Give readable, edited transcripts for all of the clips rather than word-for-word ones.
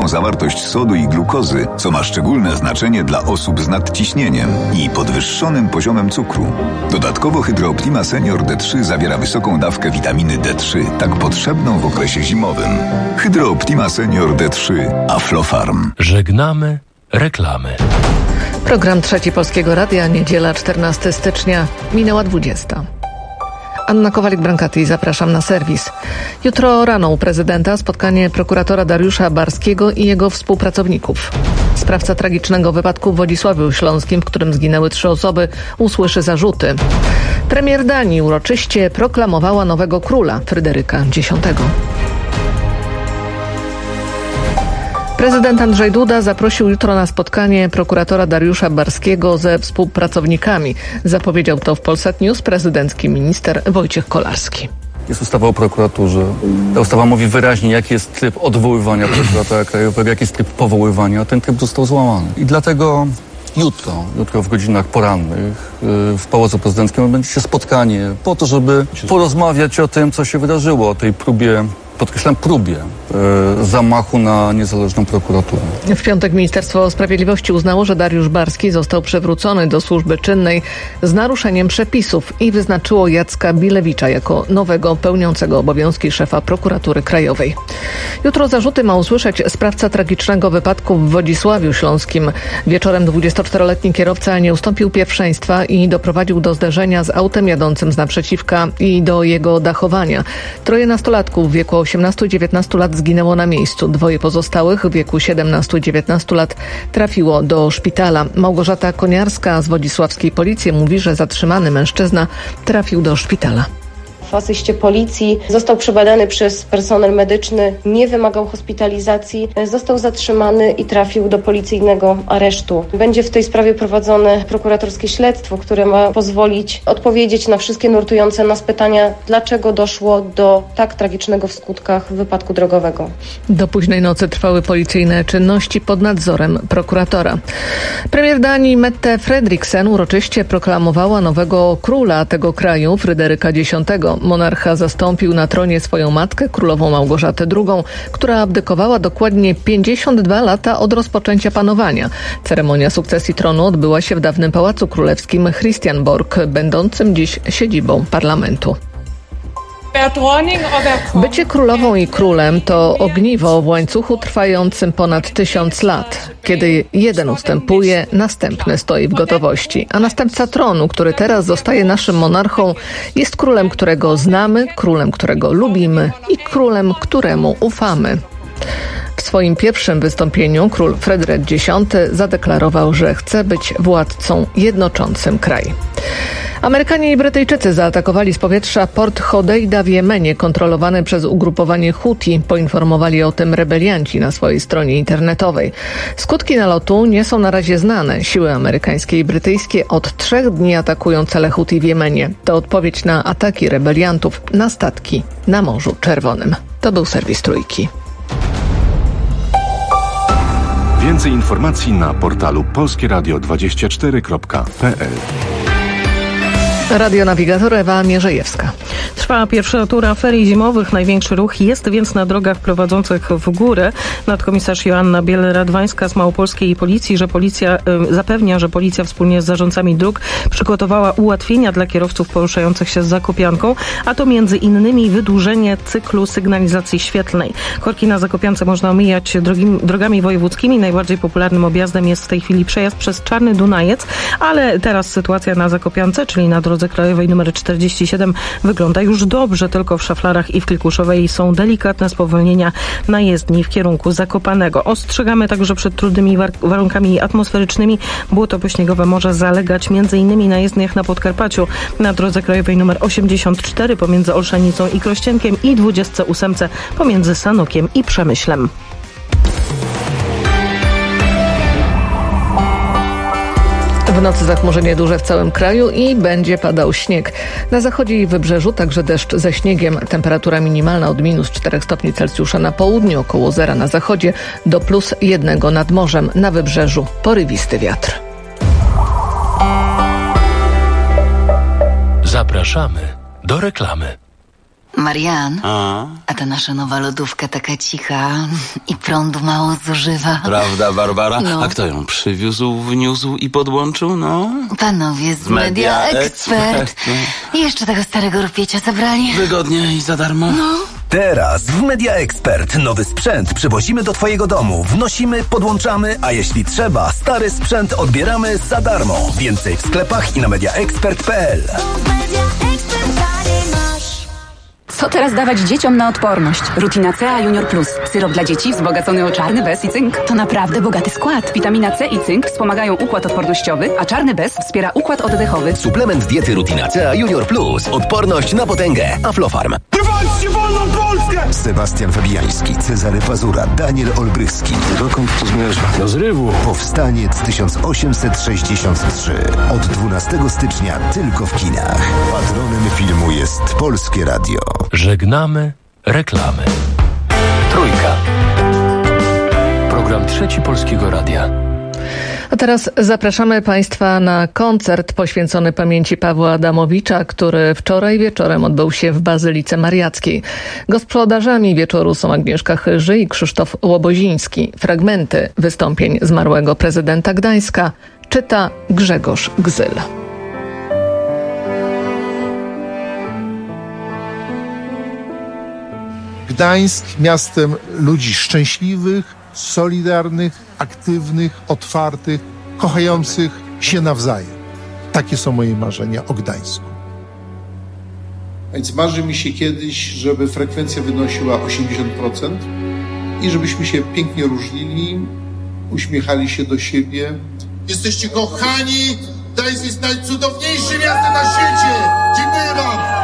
wysoką zawartość sodu i glukozy, co ma szczególne znaczenie dla osób z nadciśnieniem i podwyższonym poziomem cukru. Dodatkowo Hydro Optima Senior D3 zawiera wysoką dawkę witaminy D3, tak potrzebną w okresie zimowym. Hydro Optima Senior D3 Aflofarm. Żegnamy reklamy. Program Trzeci Polskiego Radia, niedziela 14 stycznia, minęła 20. Anna Kowalik-Brankati, zapraszam na serwis. Jutro rano u prezydenta spotkanie prokuratora Dariusza Barskiego i jego współpracowników. Sprawca tragicznego wypadku w Wodzisławiu Śląskim, w którym zginęły 3 osoby, usłyszy zarzuty. Premier Danii uroczyście proklamowała nowego króla, Fryderyka X. Prezydent Andrzej Duda zaprosił jutro na spotkanie prokuratora Dariusza Barskiego ze współpracownikami. Zapowiedział to w Polsat News prezydencki minister Wojciech Kolarski. Jest ustawa o prokuraturze. Ta ustawa mówi wyraźnie, jaki jest tryb odwoływania prokuratora krajowego, jaki jest tryb powoływania, a ten tryb został złamany. I dlatego jutro w godzinach porannych w Pałacu Prezydenckim będzie się spotkanie po to, żeby porozmawiać o tym, co się wydarzyło, o tej próbie, podkreślam, próbie zamachu na niezależną prokuraturę. W piątek Ministerstwo Sprawiedliwości uznało, że Dariusz Barski został przywrócony do służby czynnej z naruszeniem przepisów i wyznaczyło Jacka Bilewicza jako nowego pełniącego obowiązki szefa Prokuratury Krajowej. Jutro zarzuty ma usłyszeć sprawca tragicznego wypadku w Wodzisławiu Śląskim. Wieczorem 24-letni kierowca nie ustąpił pierwszeństwa i doprowadził do zderzenia z autem jadącym z naprzeciwka i do jego dachowania. 3 nastolatków w wieku 18 i 19 lat zginęło na miejscu. 2 pozostałych w wieku 17 i 19 lat trafiło do szpitala. Małgorzata Koniarska z wodzisławskiej policji mówi, że zatrzymany mężczyzna trafił do szpitala. W asyście policji został przebadany przez personel medyczny, nie wymagał hospitalizacji, został zatrzymany i trafił do policyjnego aresztu. Będzie w tej sprawie prowadzone prokuratorskie śledztwo, które ma pozwolić odpowiedzieć na wszystkie nurtujące nas pytania, dlaczego doszło do tak tragicznego w skutkach wypadku drogowego. Do późnej nocy trwały policyjne czynności pod nadzorem prokuratora. Premier Danii Mette Frederiksen uroczyście proklamowała nowego króla tego kraju, Fryderyka X. Monarcha zastąpił na tronie swoją matkę, królową Małgorzatę II, która abdykowała dokładnie 52 lata od rozpoczęcia panowania. Ceremonia sukcesji tronu odbyła się w dawnym Pałacu Królewskim Christiansborg, będącym dziś siedzibą parlamentu. Bycie królową i królem to ogniwo w łańcuchu trwającym ponad 1000 lat. Kiedy jeden ustępuje, następny stoi w gotowości. A następca tronu, który teraz zostaje naszym monarchą, jest królem, którego znamy, królem, którego lubimy i królem, któremu ufamy. W swoim pierwszym wystąpieniu król Fryderyk X zadeklarował, że chce być władcą jednoczącym kraj. Amerykanie i Brytyjczycy zaatakowali z powietrza port Hodeida w Jemenie, kontrolowany przez ugrupowanie Huti. Poinformowali o tym rebelianci na swojej stronie internetowej. Skutki nalotu nie są na razie znane. Siły amerykańskie i brytyjskie od 3 dni atakują cele Huti w Jemenie. To odpowiedź na ataki rebeliantów na statki na Morzu Czerwonym. To był serwis Trójki. Więcej informacji na portalu polskieradio24.pl. Radionawigator Ewa Mierzejewska. Trwa pierwsza tura ferii zimowych. Największy ruch jest więc na drogach prowadzących w górę. Nadkomisarz Joanna Biel-Radwańska z Małopolskiej Policji, zapewnia, że policja wspólnie z zarządcami dróg przygotowała ułatwienia dla kierowców poruszających się z Zakopianką, a to między innymi wydłużenie cyklu sygnalizacji świetlnej. Korki na Zakopiance można omijać drogami wojewódzkimi. Najbardziej popularnym objazdem jest w tej chwili przejazd przez Czarny Dunajec, ale teraz sytuacja na Zakopiance, czyli na drodze krajowej nr 47 wygląda już dobrze, tylko w Szaflarach i w Klikuszowej są delikatne spowolnienia na jezdni w kierunku Zakopanego. Ostrzegamy także przed trudnymi warunkami atmosferycznymi. Błoto pośniegowe może zalegać m.in. na jezdniach na Podkarpaciu, na drodze krajowej nr 84 pomiędzy Olszanicą i Krościenkiem i 28 pomiędzy Sanokiem i Przemyślem. W nocy zachmurzenie duże w całym kraju i będzie padał śnieg. Na zachodzie i wybrzeżu także deszcz ze śniegiem. Temperatura minimalna od -4 stopni Celsjusza na południu, około 0 na zachodzie, do +1 nad morzem, na wybrzeżu porywisty wiatr. Zapraszamy do reklamy. Marian, a ta nasza nowa lodówka taka cicha i prądu mało zużywa. Prawda, Barbara? No. A kto ją przywiózł, wniósł i podłączył? No, Panowie z Media Expert. I jeszcze tego starego rupiecia zabrali. wygodnie i za darmo. Teraz w Media Expert nowy sprzęt przywozimy do Twojego domu. Wnosimy, podłączamy, a jeśli trzeba, stary sprzęt odbieramy za darmo. Więcej w sklepach i na mediaexpert.pl. Co teraz dawać dzieciom na odporność? Rutina C A Junior Plus. Syrop dla dzieci wzbogacony o czarny bez i cynk. To naprawdę bogaty skład. Witamina C i cynk wspomagają układ odpornościowy, a czarny bez wspiera układ oddechowy. Suplement diety Rutina C A Junior Plus. Odporność na potęgę. Aflofarm. Wywalczcie wolną Polskę! Sebastian Fabiański, Cezary Pazura, Daniel Olbrychski. Dokąd to zmierza? Do zrywu. Powstaniec 1863. Od 12 stycznia tylko w kinach. Patronem filmu jest Polskie Radio. Żegnamy reklamy. Trójka. Program Trzeci Polskiego Radia. A teraz zapraszamy Państwa na koncert poświęcony pamięci Pawła Adamowicza, który wczoraj wieczorem odbył się w Bazylice Mariackiej. Gospodarzami wieczoru są Agnieszka Chyży i Krzysztof Łoboziński. Fragmenty wystąpień zmarłego prezydenta Gdańska czyta Grzegorz Gzyl. Gdańsk miastem ludzi szczęśliwych, solidarnych, aktywnych, otwartych, kochających się nawzajem. Takie są moje marzenia o Gdańsku. Więc marzy mi się kiedyś, żeby frekwencja wynosiła 80% i żebyśmy się pięknie różnili, uśmiechali się do siebie. Jesteście kochani! Gdańsk jest najcudowniejszym miastem na świecie! Dziękuję wam!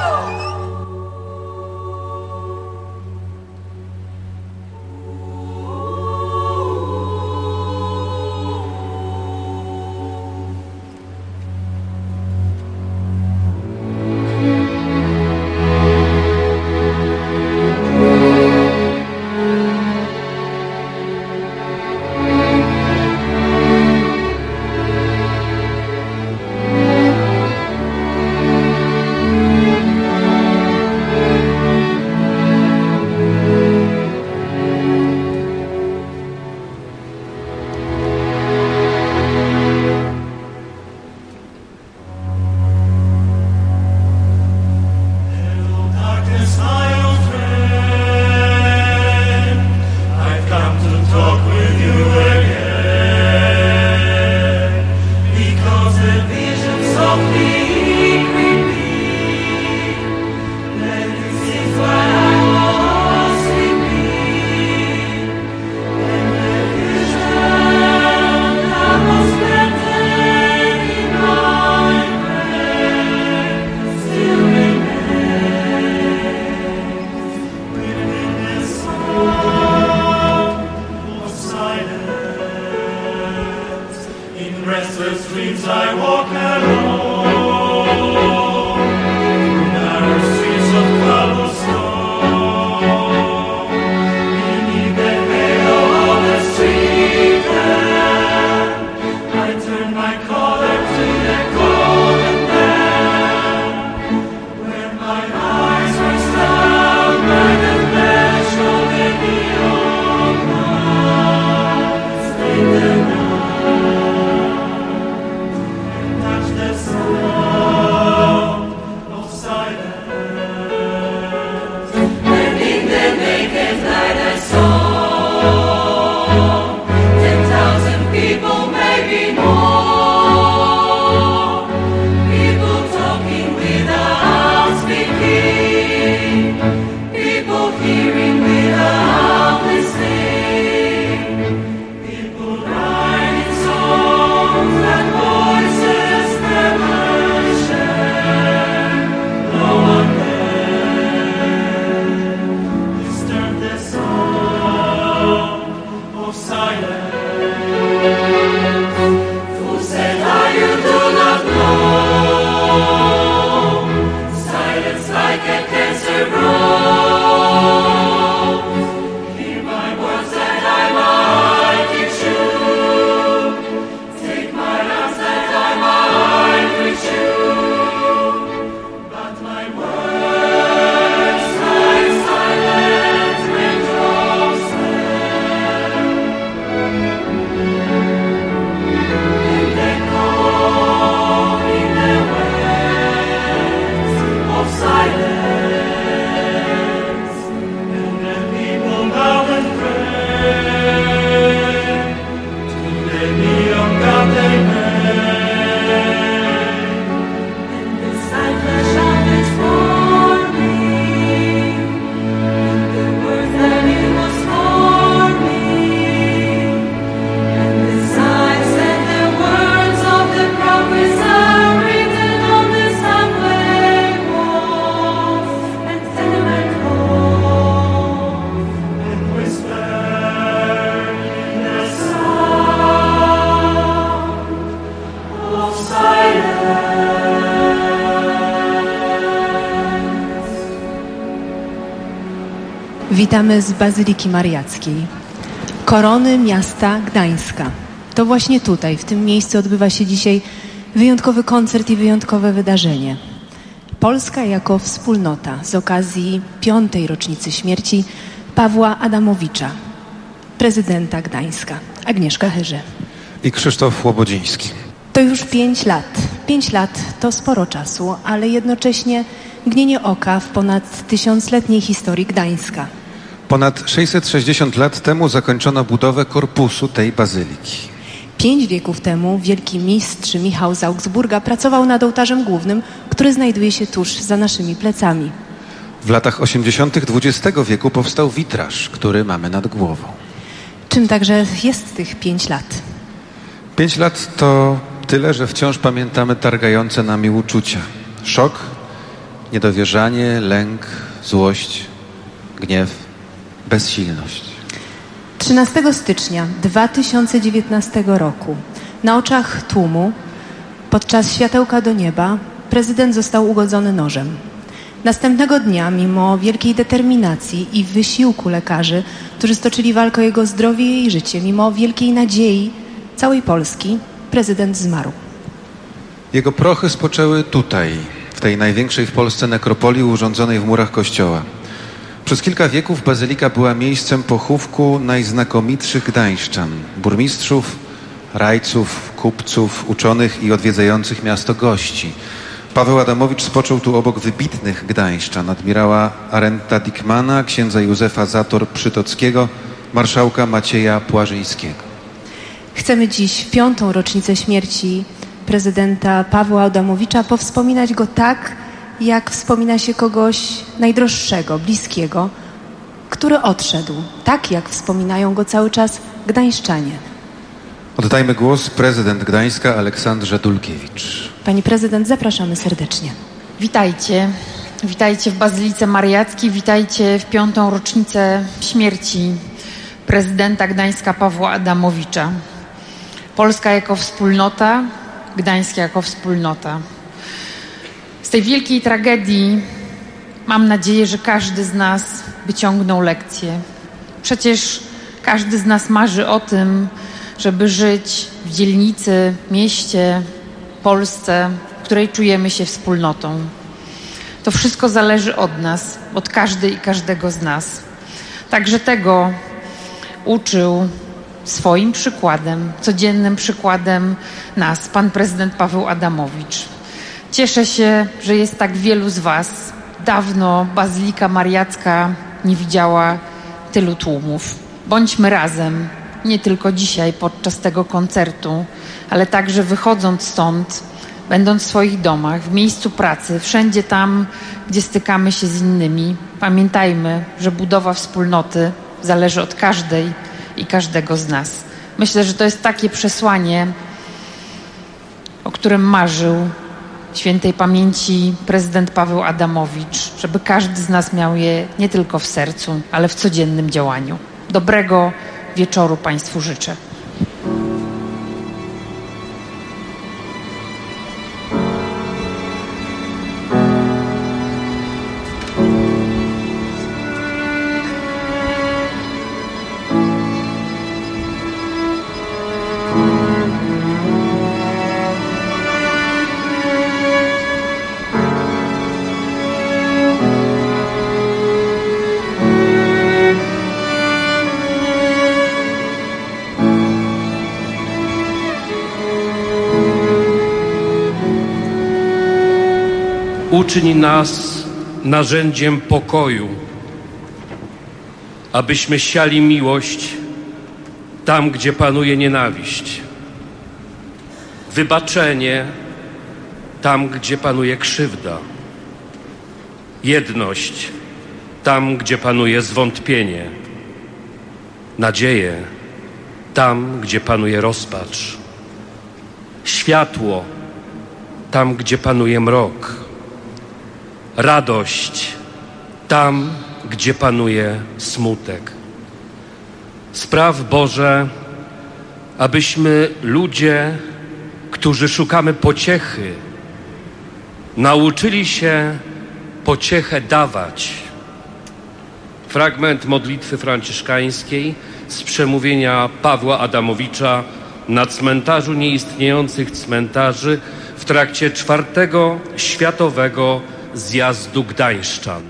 Witamy z Bazyliki Mariackiej, korony miasta Gdańska. To właśnie tutaj, w tym miejscu odbywa się dzisiaj wyjątkowy koncert i wyjątkowe wydarzenie. Polska jako wspólnota z okazji 5. rocznicy śmierci Pawła Adamowicza, prezydenta Gdańska. Agnieszka Hyrze i Krzysztof Łobodziński. To już 5 lat. 5 lat to sporo czasu, ale jednocześnie mgnienie oka w ponad 1000-letniej historii Gdańska. Ponad 660 lat temu zakończono budowę korpusu tej bazyliki. 5 wieków temu wielki mistrz Michał z Augsburga pracował nad ołtarzem głównym, który znajduje się tuż za naszymi plecami. W latach 80. XX wieku powstał witraż, który mamy nad głową. Czym także jest tych 5 lat? 5 lat to tyle, że wciąż pamiętamy targające nami uczucia. Szok, niedowierzanie, lęk, złość, gniew, bezsilność. 13 stycznia 2019 roku na oczach tłumu podczas światełka do nieba prezydent został ugodzony nożem. Następnego dnia, mimo wielkiej determinacji i wysiłku lekarzy, którzy stoczyli walkę o jego zdrowie i życie, mimo wielkiej nadziei całej Polski, prezydent zmarł. Jego prochy spoczęły tutaj, w tej największej w Polsce nekropolii urządzonej w murach kościoła. Przez kilka wieków bazylika była miejscem pochówku najznakomitszych gdańszczan, burmistrzów, rajców, kupców, uczonych i odwiedzających miasto gości. Paweł Adamowicz spoczął tu obok wybitnych gdańszczan, admirała Arenta Dickmana, księdza Józefa Zator-Przytockiego, marszałka Macieja Płażyńskiego. Chcemy dziś w 5. rocznicę śmierci prezydenta Pawła Adamowicza powspominać go tak, jak wspomina się kogoś najdroższego, bliskiego, który odszedł, tak jak wspominają go cały czas gdańszczanie. Oddajmy głos prezydent Gdańska Aleksandrze Dulkiewicz. Pani prezydent, zapraszamy serdecznie. Witajcie. Witajcie w Bazylice Mariackiej, witajcie w 5. rocznicę śmierci prezydenta Gdańska Pawła Adamowicza. Polska jako wspólnota, Gdańsk jako wspólnota. Z tej wielkiej tragedii mam nadzieję, że każdy z nas wyciągnął lekcję. Przecież każdy z nas marzy o tym, żeby żyć w dzielnicy, mieście, Polsce, w której czujemy się wspólnotą. To wszystko zależy od nas, od każdej i każdego z nas. Także tego uczył swoim przykładem, codziennym przykładem nas pan prezydent Paweł Adamowicz. Cieszę się, że jest tak wielu z was. Dawno Bazylika Mariacka nie widziała tylu tłumów. Bądźmy razem, nie tylko dzisiaj podczas tego koncertu, ale także wychodząc stąd, będąc w swoich domach, w miejscu pracy, wszędzie tam, gdzie stykamy się z innymi. Pamiętajmy, że budowa wspólnoty zależy od każdej i każdego z nas. Myślę, że to jest takie przesłanie, o którym marzył świętej pamięci prezydent Paweł Adamowicz, żeby każdy z nas miał je nie tylko w sercu, ale w codziennym działaniu. Dobrego wieczoru Państwu życzę. Uczyń nas narzędziem pokoju, abyśmy siali miłość tam, gdzie panuje nienawiść, wybaczenie tam, gdzie panuje krzywda, jedność tam, gdzie panuje zwątpienie, nadzieję tam, gdzie panuje rozpacz, światło tam, gdzie panuje mrok, radość tam, gdzie panuje smutek. Spraw, Boże, abyśmy ludzie, którzy szukamy pociechy, nauczyli się pociechę dawać. fragment modlitwy franciszkańskiej z przemówienia Pawła Adamowicza na cmentarzu nieistniejących cmentarzy w trakcie 4. Światowego Zjazdu Gdańszczan.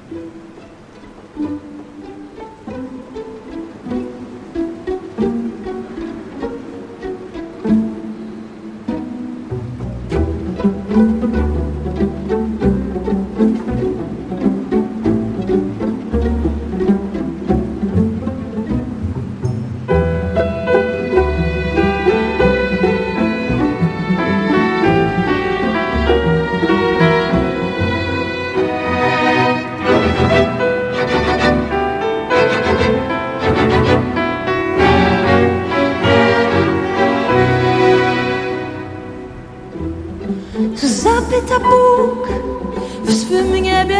Zapyta Bóg w swym niebie,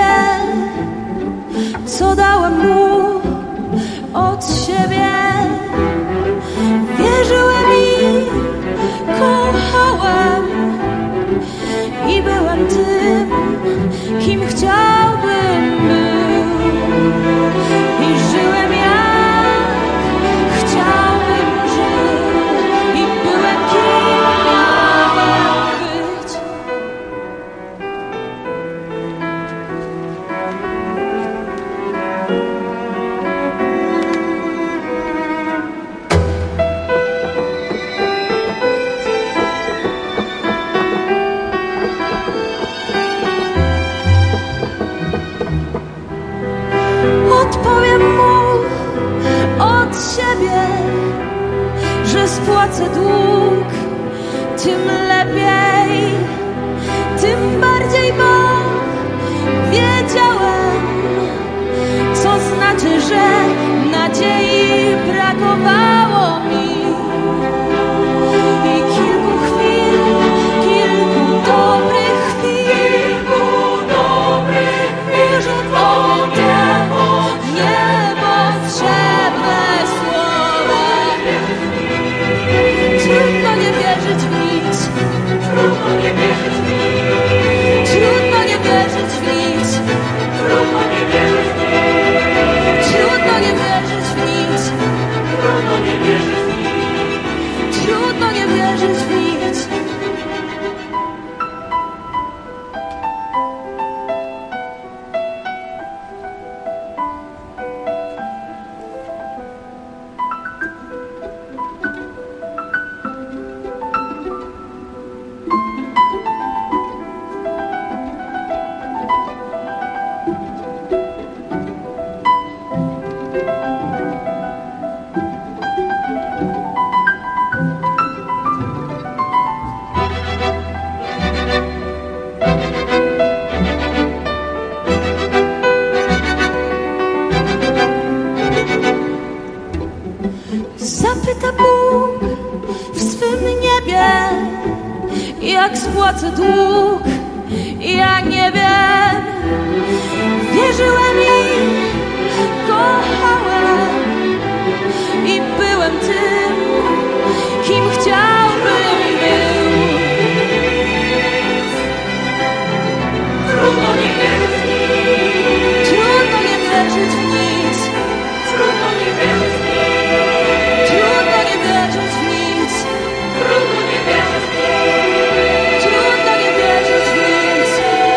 co dałem Mu od siebie. Wierzyłem i kochałem i byłem tym, kim chciałbym być. I żyłem jak chciałbym żyć i byłem kim miałem być. Odpowiem Mu od siebie, że spłacę dług, tym lepiej, tym bardziej, bo wiedziałem, co znaczy, że nadziei brakowało mi. I kilku chwil, kilku dobrych chwil, że to niepotrzebne słowa. Trudno nie wierzyć w nic. Trudno nie wierzyć w nic. Trudno nie wierzyć w nic. Trudno nie wierzyć w nic. Trudno nie wierzyć w nic. Trudno nie wierzyć w nic. Trudno nie wierzyć w nic. Zapyta Bóg w swym niebie, jak spłacę dług. Ja nie wiem. Wierzyłem i kochałem i byłem tym, kim chciałbym być. Trudno nie wierzyć w nic. Trudno nie wierzyć w nic. Trudno nie wierzyć w nic. Trudno nie wierzyć w nic. Trudno nie wierzyć w nic. Trudno nie wierzyć w nic.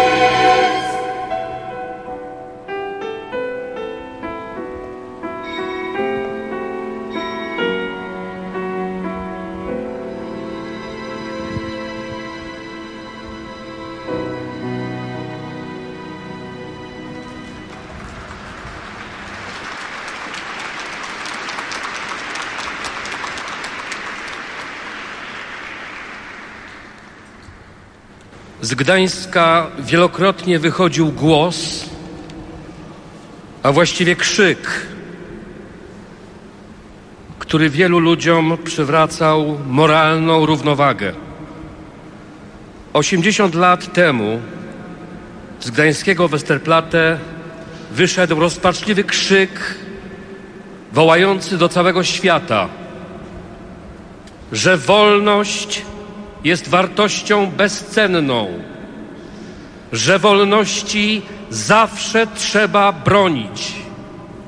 Z Gdańska wielokrotnie wychodził głos, a właściwie krzyk, który wielu ludziom przywracał moralną równowagę. 80 lat temu z gdańskiego Westerplatte wyszedł rozpaczliwy krzyk wołający do całego świata, że wolność jest wartością bezcenną, że wolności zawsze trzeba bronić,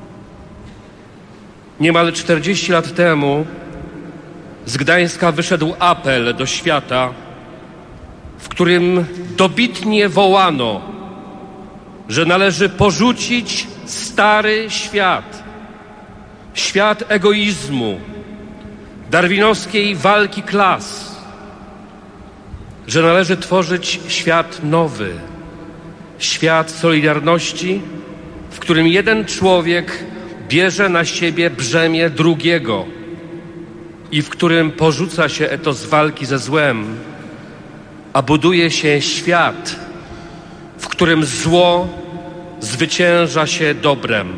Niemal 40 lat temu z Gdańska wyszedł apel do świata, w którym dobitnie wołano, że należy porzucić stary świat, świat egoizmu, darwinowskiej walki klas, że należy tworzyć świat nowy, świat solidarności, w którym jeden człowiek bierze na siebie brzemię drugiego i w którym porzuca się etos walki ze złem, a buduje się świat, w którym zło zwycięża się dobrem.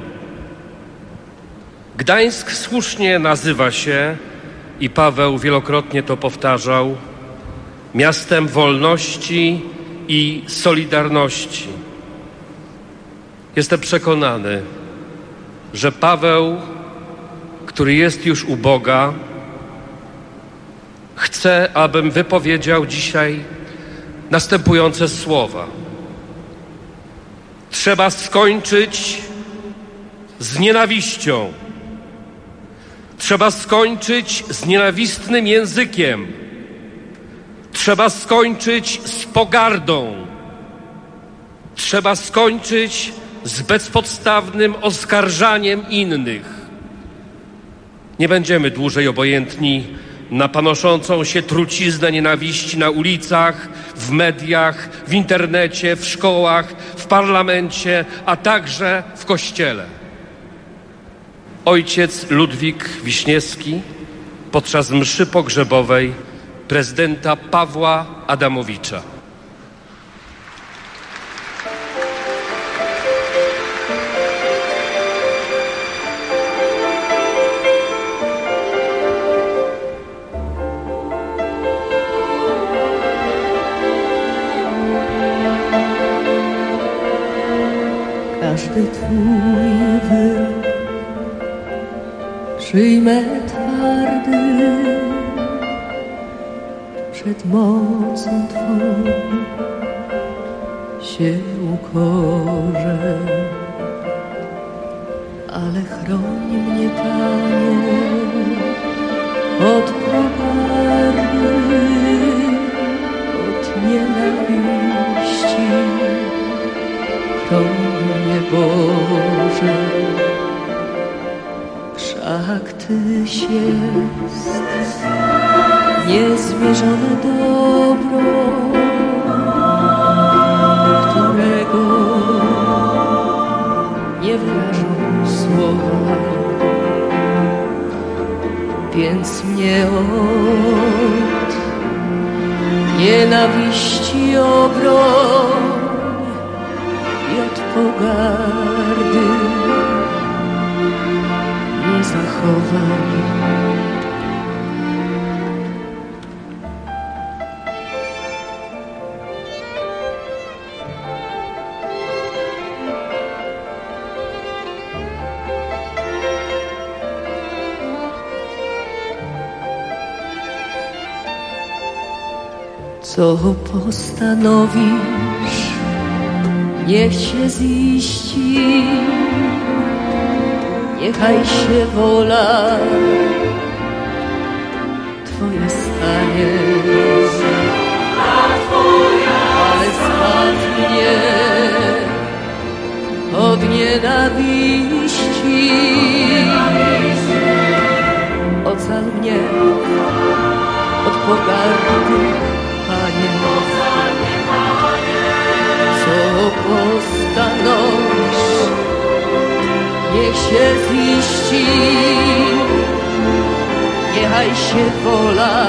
Gdańsk słusznie nazywa się, i Paweł wielokrotnie to powtarzał, miastem wolności i solidarności. Jestem przekonany, że Paweł, który jest już u Boga, chce, abym wypowiedział dzisiaj następujące słowa. Trzeba skończyć z nienawiścią. Trzeba skończyć z nienawistnym językiem. Trzeba skończyć z pogardą. Trzeba skończyć z bezpodstawnym oskarżaniem innych. Nie będziemy dłużej obojętni na panoszącą się truciznę nienawiści na ulicach, w mediach, w internecie, w szkołach, w parlamencie, a także w kościele. Ojciec Ludwik Wiśniewski podczas mszy pogrzebowej prezydenta Pawła Adamowicza. Każdy twój wyrok przyjmę twardy, przed mocą Twą się ukorzę, ale chroń mnie, Panie, od pogardy, od nienawiści. Chroń mnie, Boże, wszak Tyś jest niezmierzone dobro, którego nie wyrażą słowa. Więc mnie od nienawiści obroń i od pogardy nie zachowaj. Co postanowisz, niech się ziści, niechaj się wola Twoja stanie. Ale zbaw mnie od nienawiści, ocal mnie od pogardy, Panie. Co postanowisz, niech się ziści, niechaj się wola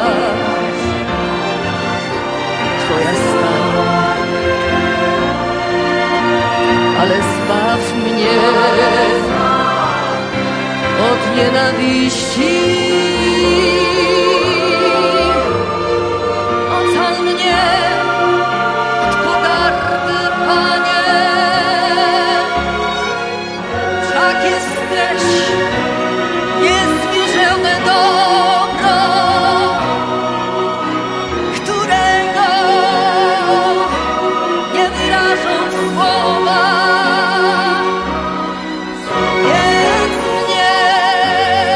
Twoja stanie. Ale zbaw mnie od nienawiści, ocal mnie od pogardy, Panie. Wszak jesteś niezmierzone dobro, którego nie wyrażą słowa. Więc mnie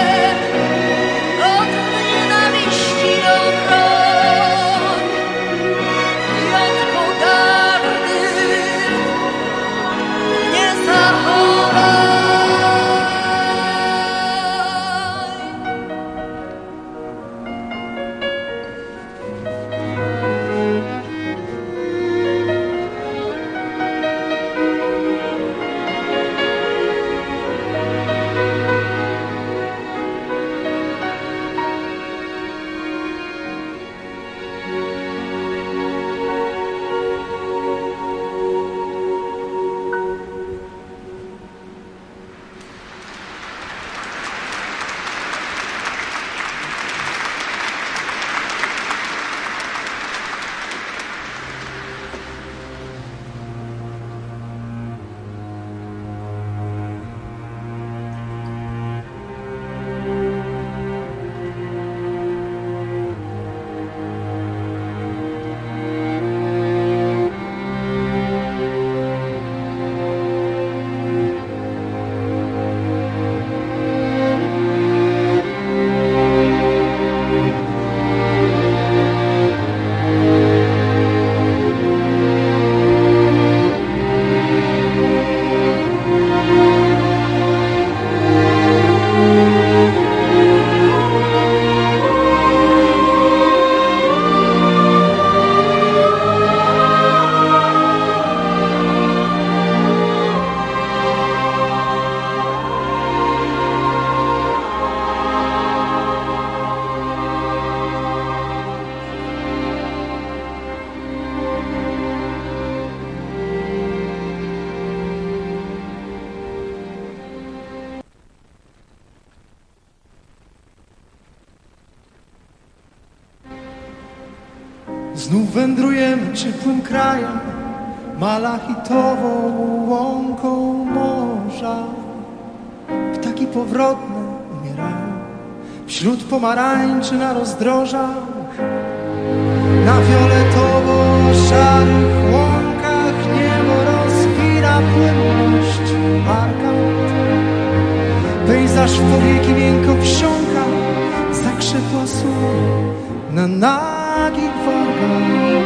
Znów wędrujemy ciepłym krajem, malachitową łąką morza. Ptaki powrotne umierają wśród pomarańczy na rozdrożach, na fioletowo-szarych łąkach niebo rozpina płynność arkad. Pejzaż w powieki miękko wsiąka, zakrzepła sól na nagich wargach.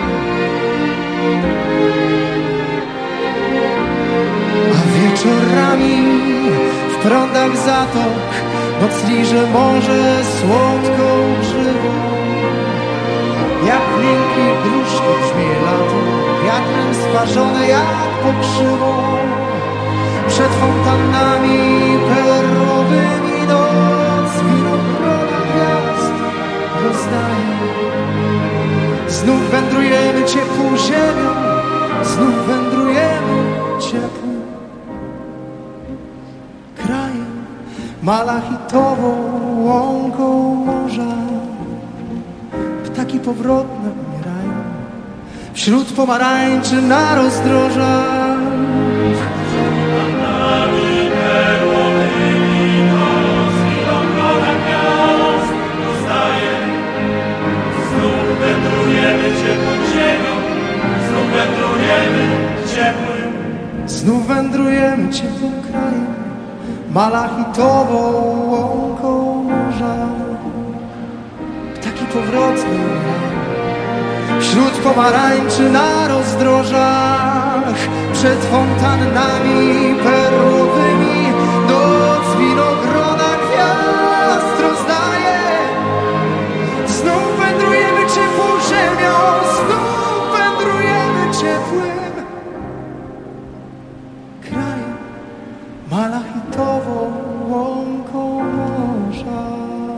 A wieczorami w prądach zatok noc liże morze słodką grzywą. Jak miękkie gruszki brzmie lato, wiatrem sparzone jak pokrzywą. Przed fontannami perłowymi noc winogrona gwiazd rozdaje. Znów wędrujemy ciepłą ziemią, znów wędrujemy ciepłym krajem, malachitową łąką morza. Ptaki powrotne umierają wśród pomarańczy na rozdrożach. Znów wędrujemy ciepłym krajem, malachitową łąką morza. Ptaki powrotne umierają wśród pomarańczy na rozdrożach. Przed fontannami perłowymi noc winogrona gwiazd rozdaje. Znów wędrujemy ciepłą ziemią, znów wędrujemy ciepłym krajem, malachitową łąką morza.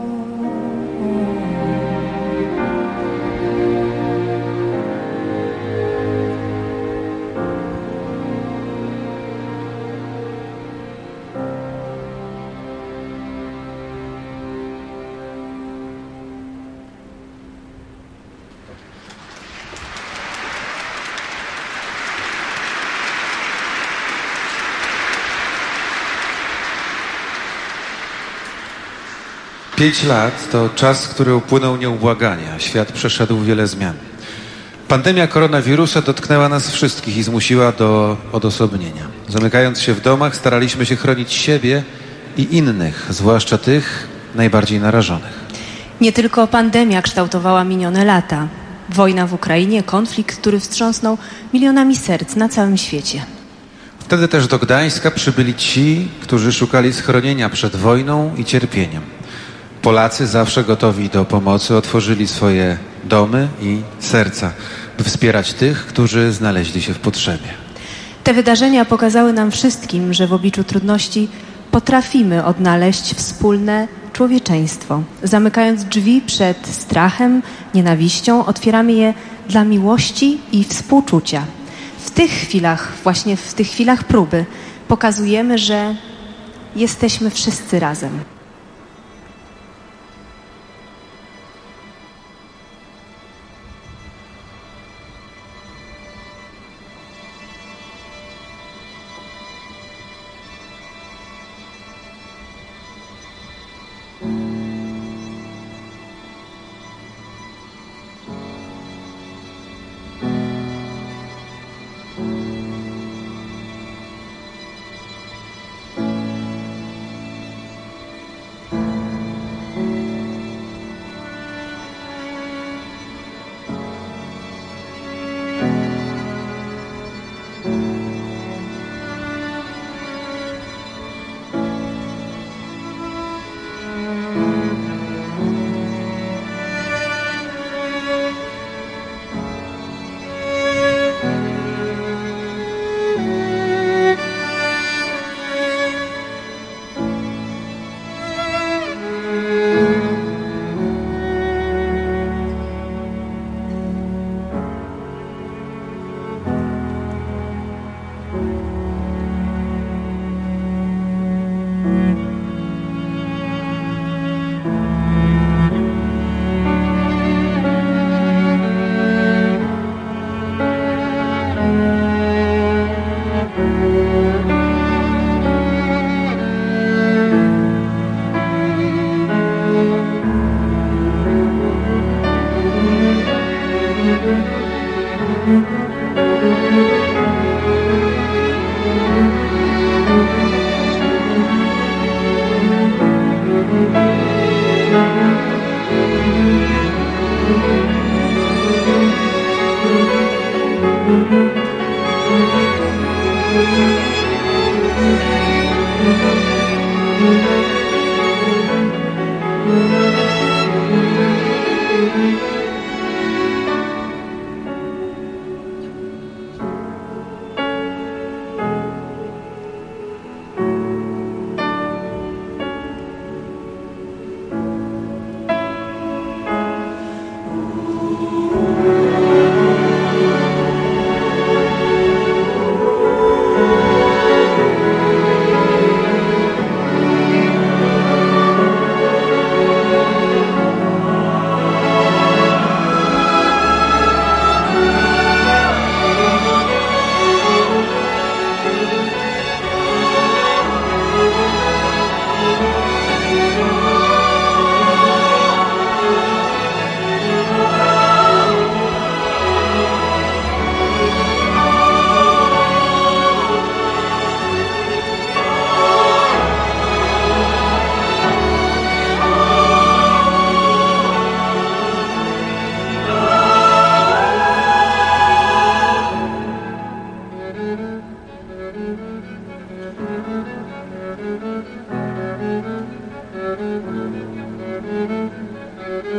Pięć lat to czas, który upłynął nieubłaganie, a świat przeszedł wiele zmian. Pandemia koronawirusa dotknęła nas wszystkich i zmusiła do odosobnienia. Zamykając się w domach, staraliśmy się chronić siebie i innych, zwłaszcza tych najbardziej narażonych. Nie tylko pandemia kształtowała minione lata. Wojna w Ukrainie, konflikt, który wstrząsnął milionami serc na całym świecie. Wtedy też do Gdańska przybyli ci, którzy szukali schronienia przed wojną i cierpieniem. Polacy, zawsze gotowi do pomocy, otworzyli swoje domy i serca, by wspierać tych, którzy znaleźli się w potrzebie. Te wydarzenia pokazały nam wszystkim, że w obliczu trudności potrafimy odnaleźć wspólne człowieczeństwo. Zamykając drzwi przed strachem, nienawiścią, otwieramy je dla miłości i współczucia. W tych chwilach, właśnie w tych chwilach próby, pokazujemy, że jesteśmy wszyscy razem.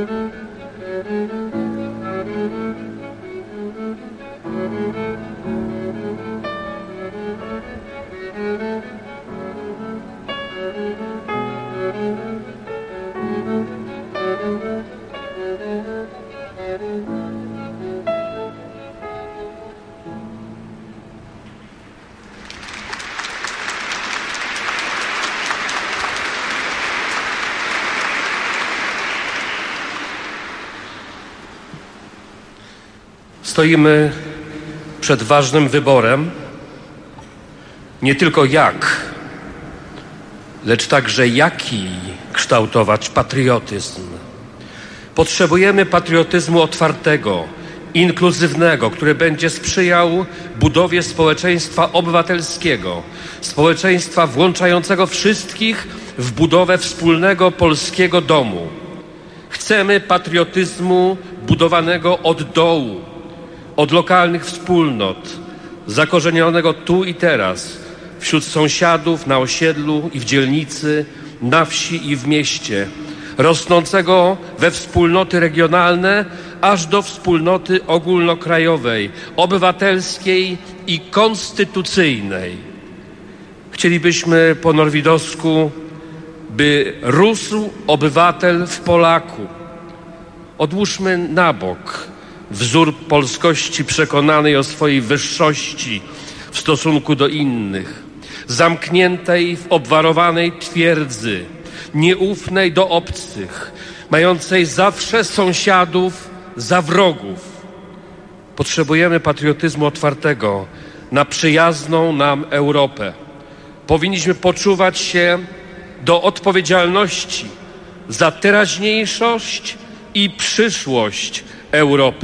Stoimy przed ważnym wyborem, nie tylko jak, lecz także jaki kształtować patriotyzm. Potrzebujemy patriotyzmu otwartego, inkluzywnego, który będzie sprzyjał budowie społeczeństwa obywatelskiego, społeczeństwa włączającego wszystkich w budowę wspólnego polskiego domu. Chcemy patriotyzmu budowanego od dołu, od lokalnych wspólnot, zakorzenionego tu i teraz, wśród sąsiadów, na osiedlu i w dzielnicy, na wsi i w mieście, rosnącego we wspólnoty regionalne, aż do wspólnoty ogólnokrajowej, obywatelskiej i konstytucyjnej. Chcielibyśmy po norwidowsku, by rósł obywatel w Polaku. Odłóżmy na bok wzór polskości przekonanej o swojej wyższości w stosunku do innych, zamkniętej w obwarowanej twierdzy, nieufnej do obcych, mającej zawsze sąsiadów za wrogów. Potrzebujemy patriotyzmu otwartego na przyjazną nam Europę. Powinniśmy poczuwać się do odpowiedzialności za teraźniejszość i przyszłość Europy.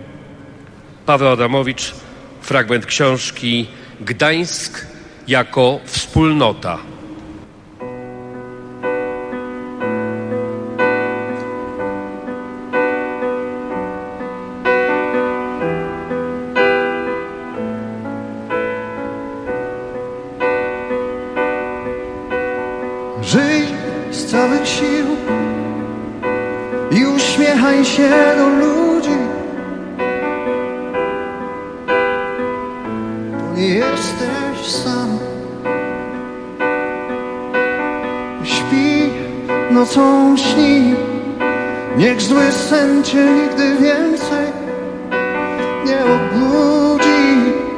Paweł Adamowicz, fragment książki Gdańsk jako wspólnota. Żyj z całych sił i uśmiechaj się do ludzi, bo nie jesteś sam. Śpi, nocą śni, niech zły sen cię nigdy więcej nie obudzi.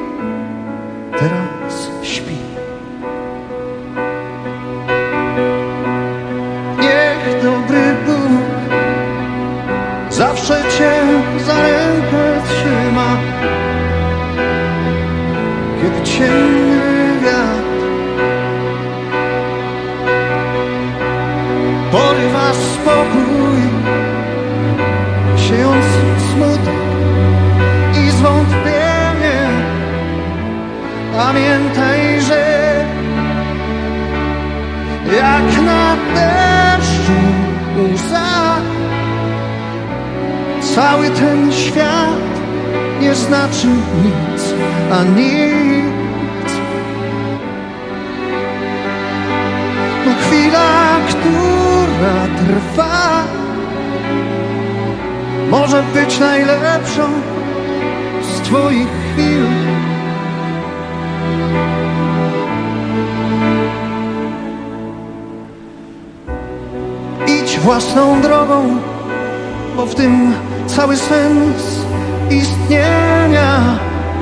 Teraz śpi. Niech dobry Bóg zawsze cię za rękę trzyma, kiedy ciemny wiatr porywa spokój, siejąc smutek i zwątpienie. Pamiętaj, że jak na deszczu łza, cały ten świat nie znaczy nic, a nic. Bo chwila, która trwa, może być najlepszą z twoich chwil. Idź własną drogą, bo w tym cały sens istnienia,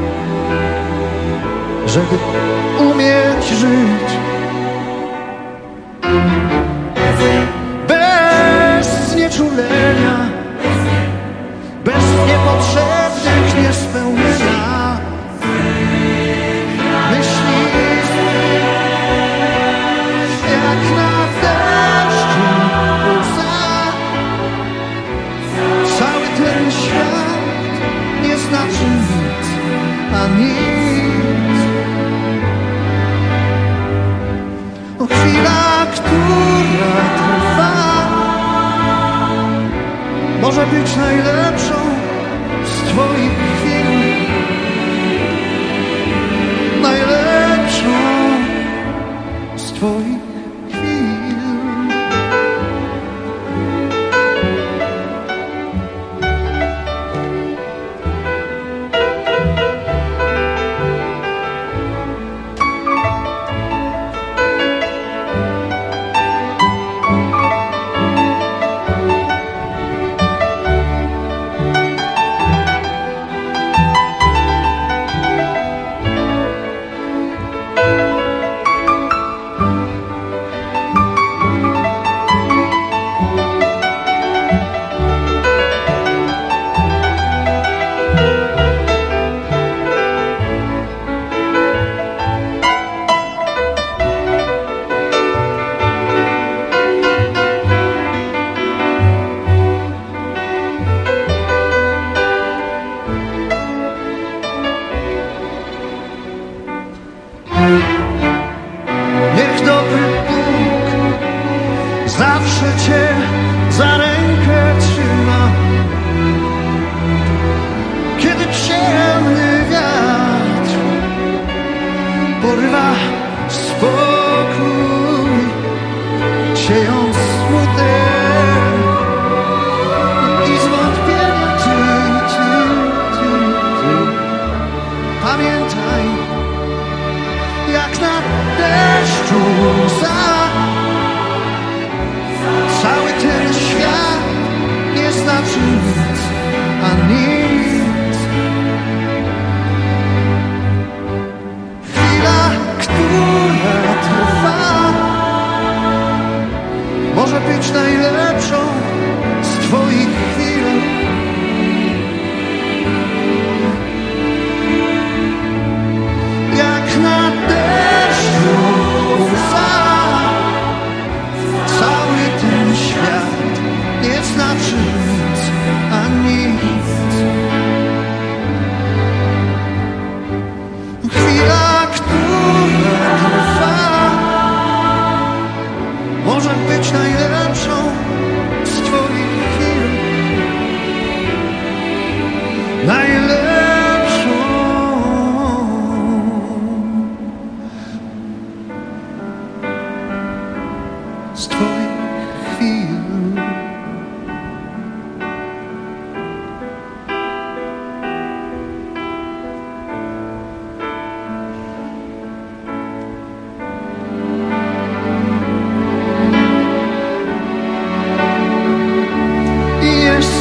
żeby umieć żyć bez znieczulenia, bez niepotrzebnych niespełnienia myśli jak na deszczu łza. Cały ten świat nie znaczy nic, a nic. O chwila, która trwa, może być najlepszą z twoich chwil, najlepszą z twoich chwil.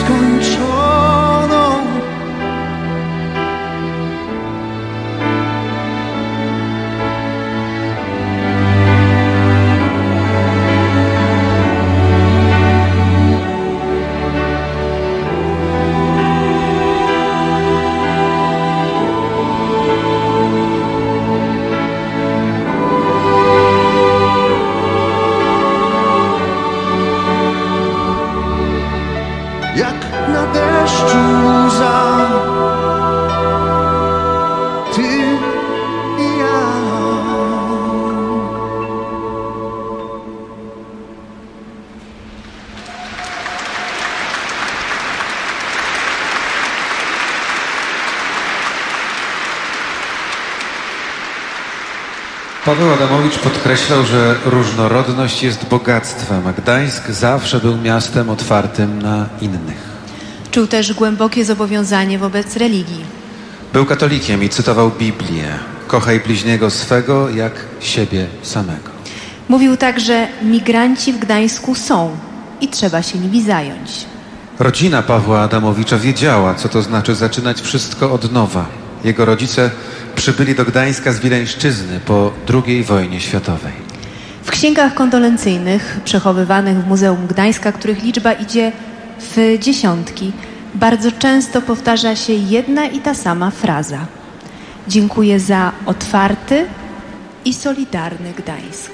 nieskończoną. Jak na deszczu łza, ty i ja. Paweł Adamowicz podkreślał, że różnorodność jest bogactwem, a Gdańsk zawsze był miastem otwartym na innych. Czuł też głębokie zobowiązanie wobec religii. Był katolikiem i cytował Biblię. Kochaj bliźniego swego jak siebie samego. Mówił także, migranci w Gdańsku są i trzeba się nimi zająć. Rodzina Pawła Adamowicza wiedziała, co to znaczy zaczynać wszystko od nowa. Jego rodzice przybyli do Gdańska z Wileńszczyzny po II wojnie światowej. W księgach kondolencyjnych przechowywanych w Muzeum Gdańska, których liczba idzie w dziesiątki, bardzo często powtarza się jedna i ta sama fraza. Dziękuję za otwarty i solidarny Gdańsk.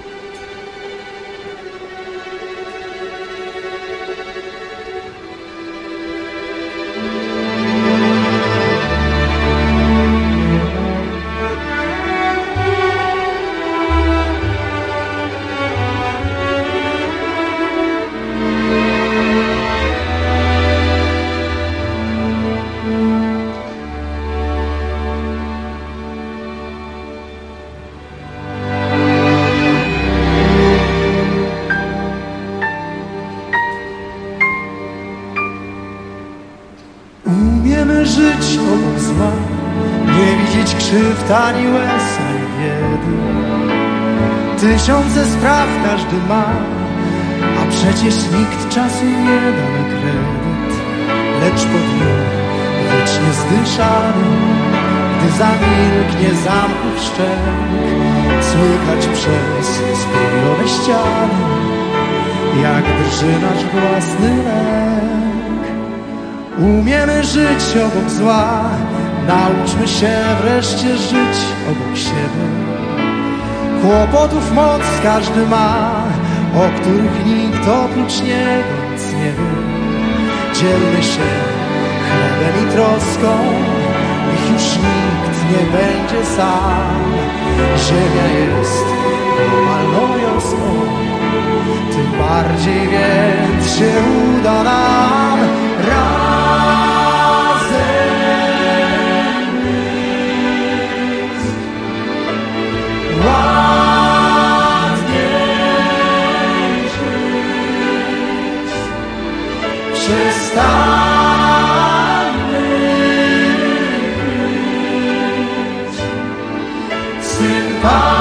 Umiemy żyć obok zła, nie widzieć krzywd ani łez, ani biedy. Tysiące spraw każdy ma, a przecież nikt czasu nie da na kredyt. Lecz po dniu wiecznie zdyszany, gdy zamilknie zamków szczęk, słychać przez spienione ściany, jak drży nasz własny lęk. Umiemy żyć obok zła, nauczmy się wreszcie żyć obok siebie. Kłopotów moc każdy ma, o których nikt oprócz niego nic nie wie. Dzielmy się chlebem i troską, niech już nikt nie będzie sam. Ziemia jest globalną wioską, tym bardziej więc się uda nam ładnie żyć. Przestańmy być sympatii.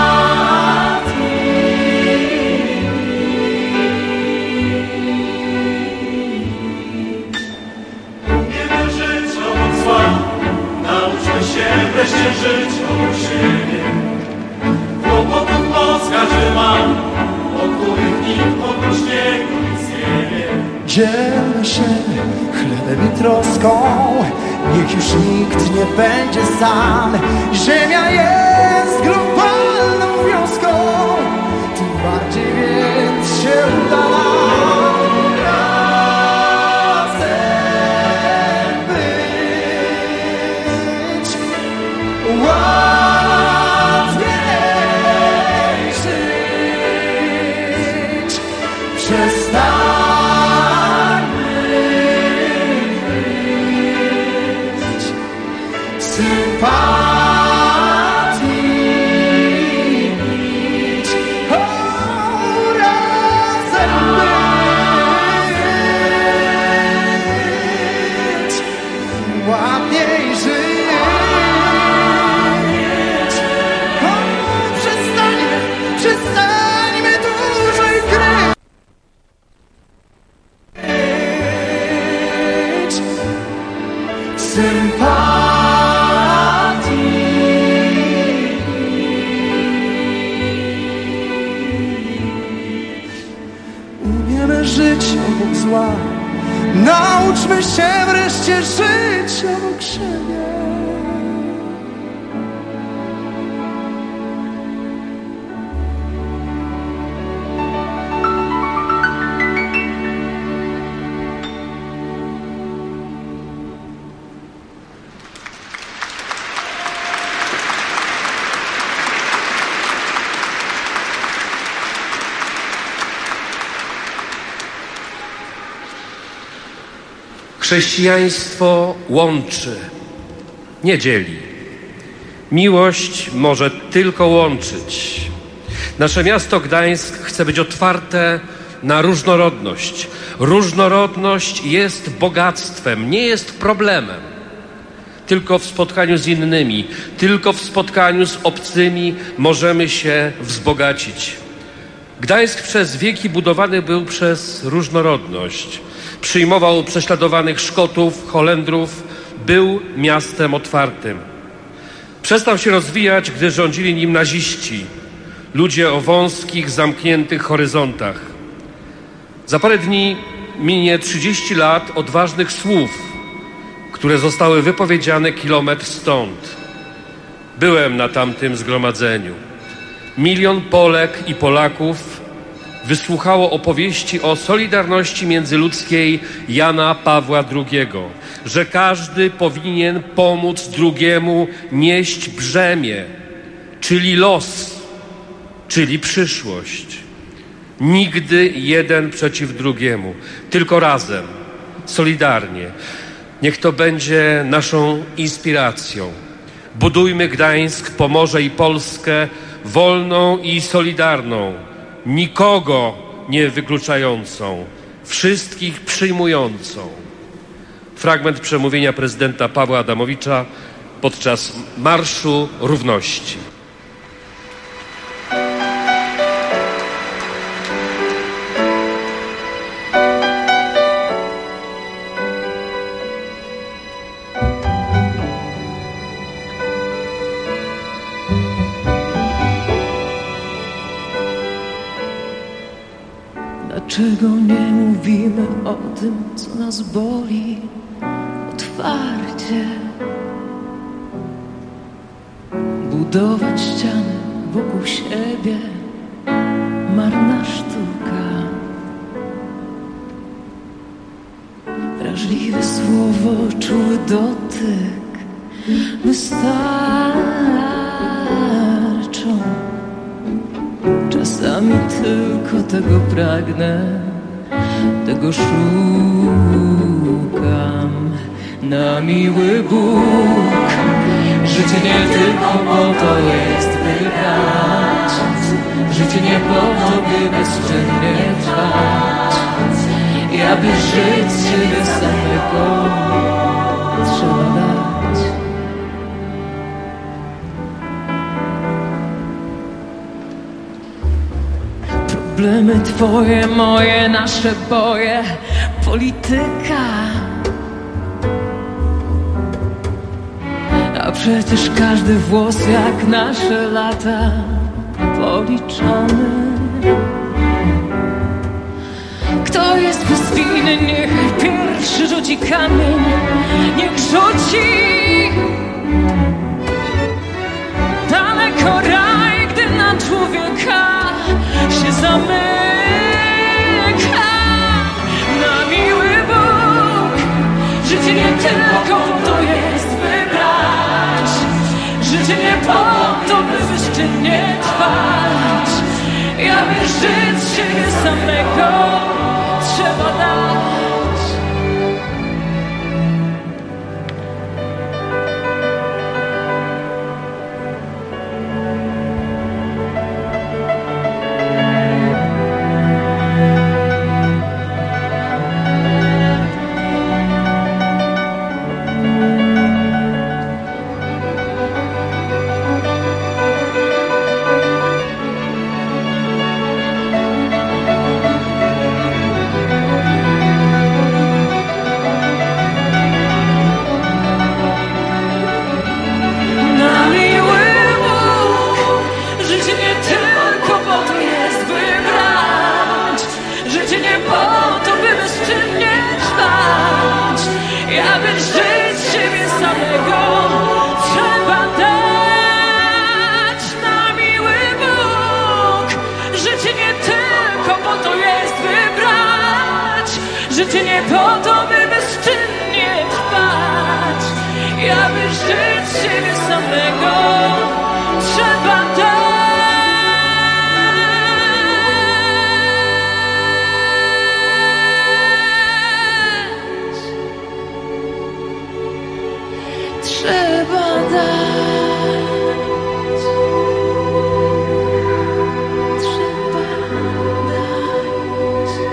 Umiemy żyć obok zła, nauczmy się wreszcie żyć obok siebie. Kłopotów moc każdy ma, o których nikt oprócz niego nic nie wie. Dzielmy się chlebem i troską, niech już nikt nie będzie sam. Ziemia jest globalną wioską, tym bardziej więc się uda nam razem być. Ładniej żyć. Przestańmy być sympatii. Razem sympatii. Umiemy żyć obok zła, nauczmy się wreszcie żyć obok siebie. Chrześcijaństwo łączy, nie dzieli. Miłość może tylko łączyć. Nasze miasto Gdańsk chce być otwarte na różnorodność. Różnorodność jest bogactwem, nie jest problemem. Tylko w spotkaniu z innymi, tylko w spotkaniu z obcymi możemy się wzbogacić. Gdańsk przez wieki budowany był przez różnorodność. Przyjmował prześladowanych Szkotów, Holendrów, był miastem otwartym. Przestał się rozwijać, gdy rządzili nim naziści, ludzie o wąskich, zamkniętych horyzontach. Za parę dni minie 30 lat odważnych słów, które zostały wypowiedziane kilometr stąd. Byłem na tamtym zgromadzeniu. 1 milion Polek i Polaków wysłuchało opowieści o solidarności międzyludzkiej Jana Pawła II, że każdy powinien pomóc drugiemu nieść brzemię, czyli los, czyli przyszłość. Nigdy jeden przeciw drugiemu, tylko razem, solidarnie. Niech to będzie naszą inspiracją. Budujmy Gdańsk, Pomorze i Polskę wolną i solidarną, nikogo nie wykluczającą, wszystkich przyjmującą. Fragment przemówienia prezydenta Pawła Adamowicza podczas Marszu Równości. Dlaczego nie mówimy o tym, co nas boli, otwarcie? Budować ściany wokół siebie, marna sztuka. Wrażliwe słowo, czuły dotyk wystarczą. Czasami tylko tego pragnę, tego szukam na miły Bóg. Życie nie tylko po to jest, by grać. Życie nie po to, by bezczynnie trwać. I aby żyć siebie samego trzeba dać. Problemy twoje, moje, nasze boje, polityka. A przecież każdy włos jak nasze lata policzony. Kto jest bez winy, niech pierwszy rzuci kamień, niech rzuci. Daleko raj, gdy na człowieka się zamyka. Na miły Bóg, życie nie tylko to jest wybrać. Życie nie po to, by bezczynnie trwać. I aby żyć siebie samego trzeba dać. po to, by bezczynnie trwać i aby żyć siebie samego, trzeba dać. Trzeba dać. Trzeba dać.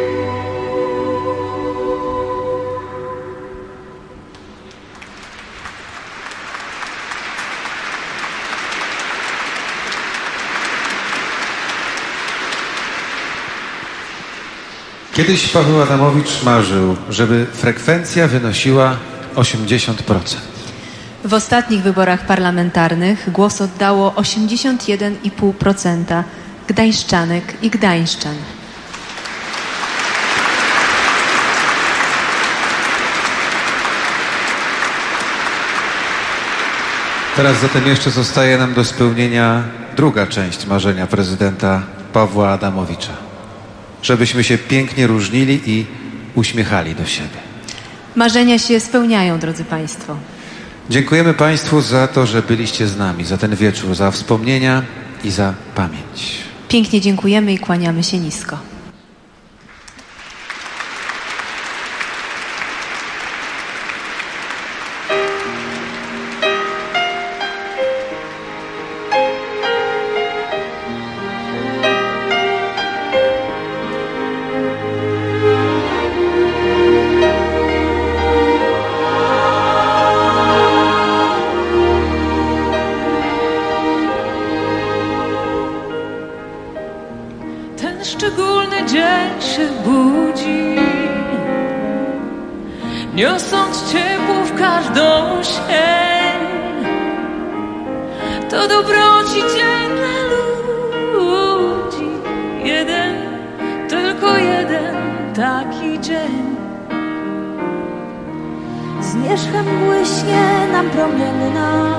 Kiedyś Paweł Adamowicz marzył, żeby frekwencja wynosiła 80%. W ostatnich wyborach parlamentarnych głos oddało 81,5% gdańszczanek i gdańszczan. Teraz zatem jeszcze zostaje nam do spełnienia druga część marzenia prezydenta Pawła Adamowicza. Żebyśmy się pięknie różnili i uśmiechali do siebie. Marzenia się spełniają, drodzy Państwo. Dziękujemy Państwu za to, że byliście z nami, za ten wieczór, za wspomnienia i za pamięć. Pięknie dziękujemy i kłaniamy się nisko. Ten szczególny dzień się budzi, niosąc ciepło w każdą sień. To dobroci dzień dla ludzi, jeden, tylko jeden taki dzień. Zmierzchem błyśnie nam promienna,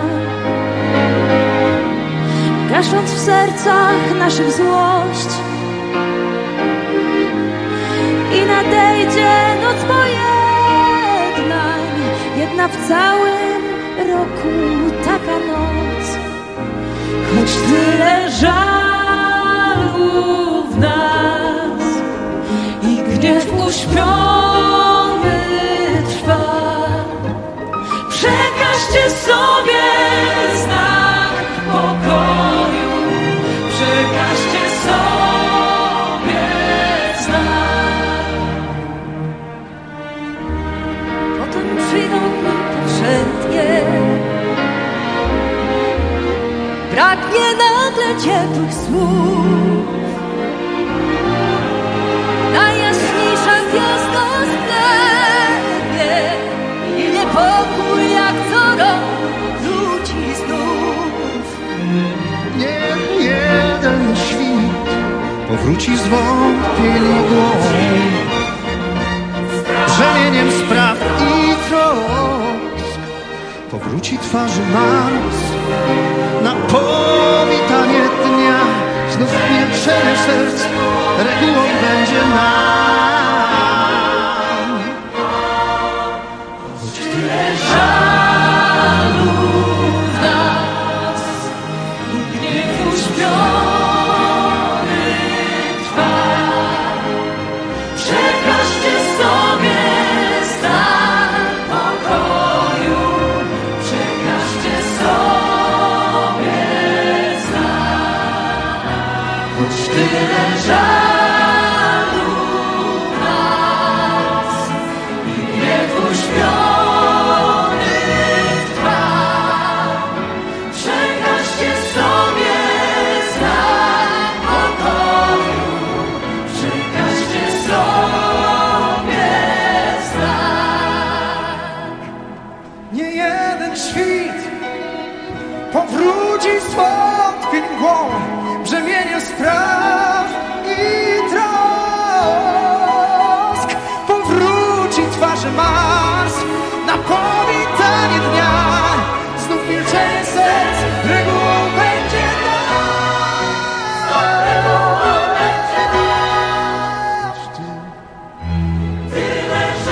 gasząc w sercach naszych złość. I nadejdzie noc pojednań, jedna w całym roku taka noc. Choć tyle żalu w nas i gniew uśpiony trwa, przekażcie sobie znak pokoju, przekażcie sobie znak. Potem przyjdą dni powszednie, braknie nagle ciepłych słów. Najjaśniejsza gwiazda z niebie i niepokój jak co rok wróci znów. Niech jeden świt powróci z wątpień mgłą, brzemieniem spraw i trosk. Powróci twarzy Mars na powitanie dnia. Znów milczenie serc regułą będzie nam. Choć tyle żalu w nas i gniew uśpiony trwa, przekażcie sobie znak pokoju, przekażcie sobie znak. Choć tyle żalu w nas i gniew uśpiony trwa, przekażcie sobie znak pokoju, przekażcie sobie znak. nie jeden świt powróci z wątpień mgłą, brzemieniem spraw i trosk. Powróci twarzy Mars na powitanie dnia. Znów milczenie serc regułą będzie Tyle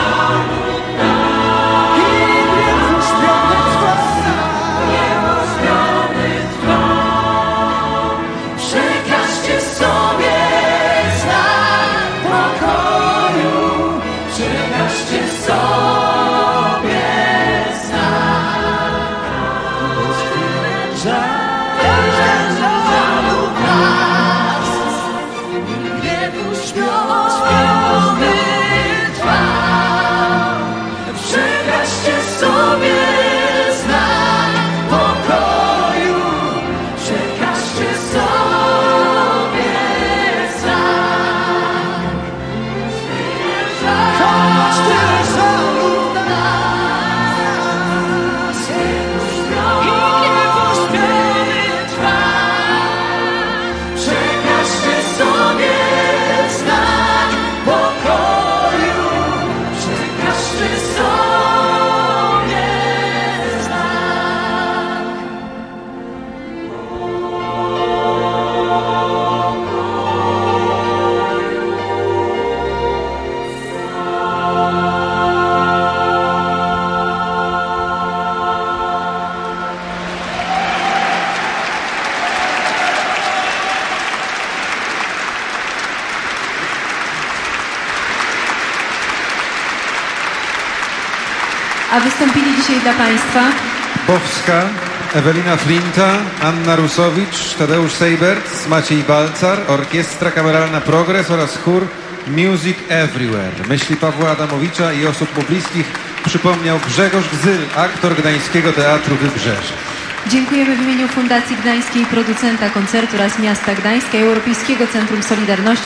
A wystąpili dzisiaj dla Państwa Bowska, Ewelina Flinta, Anna Rusowicz, Tadeusz Sejbert, Maciej Balcar, Orkiestra Kameralna Progres oraz chór Music Everywhere. Myśli Pawła Adamowicza i osób mu bliskich przypomniał Grzegorz Gzyl, aktor Gdańskiego Teatru Wybrzeże. Dziękujemy w imieniu Fundacji Gdańskiej, producenta koncertu oraz miasta Gdańska i Europejskiego Centrum Solidarności.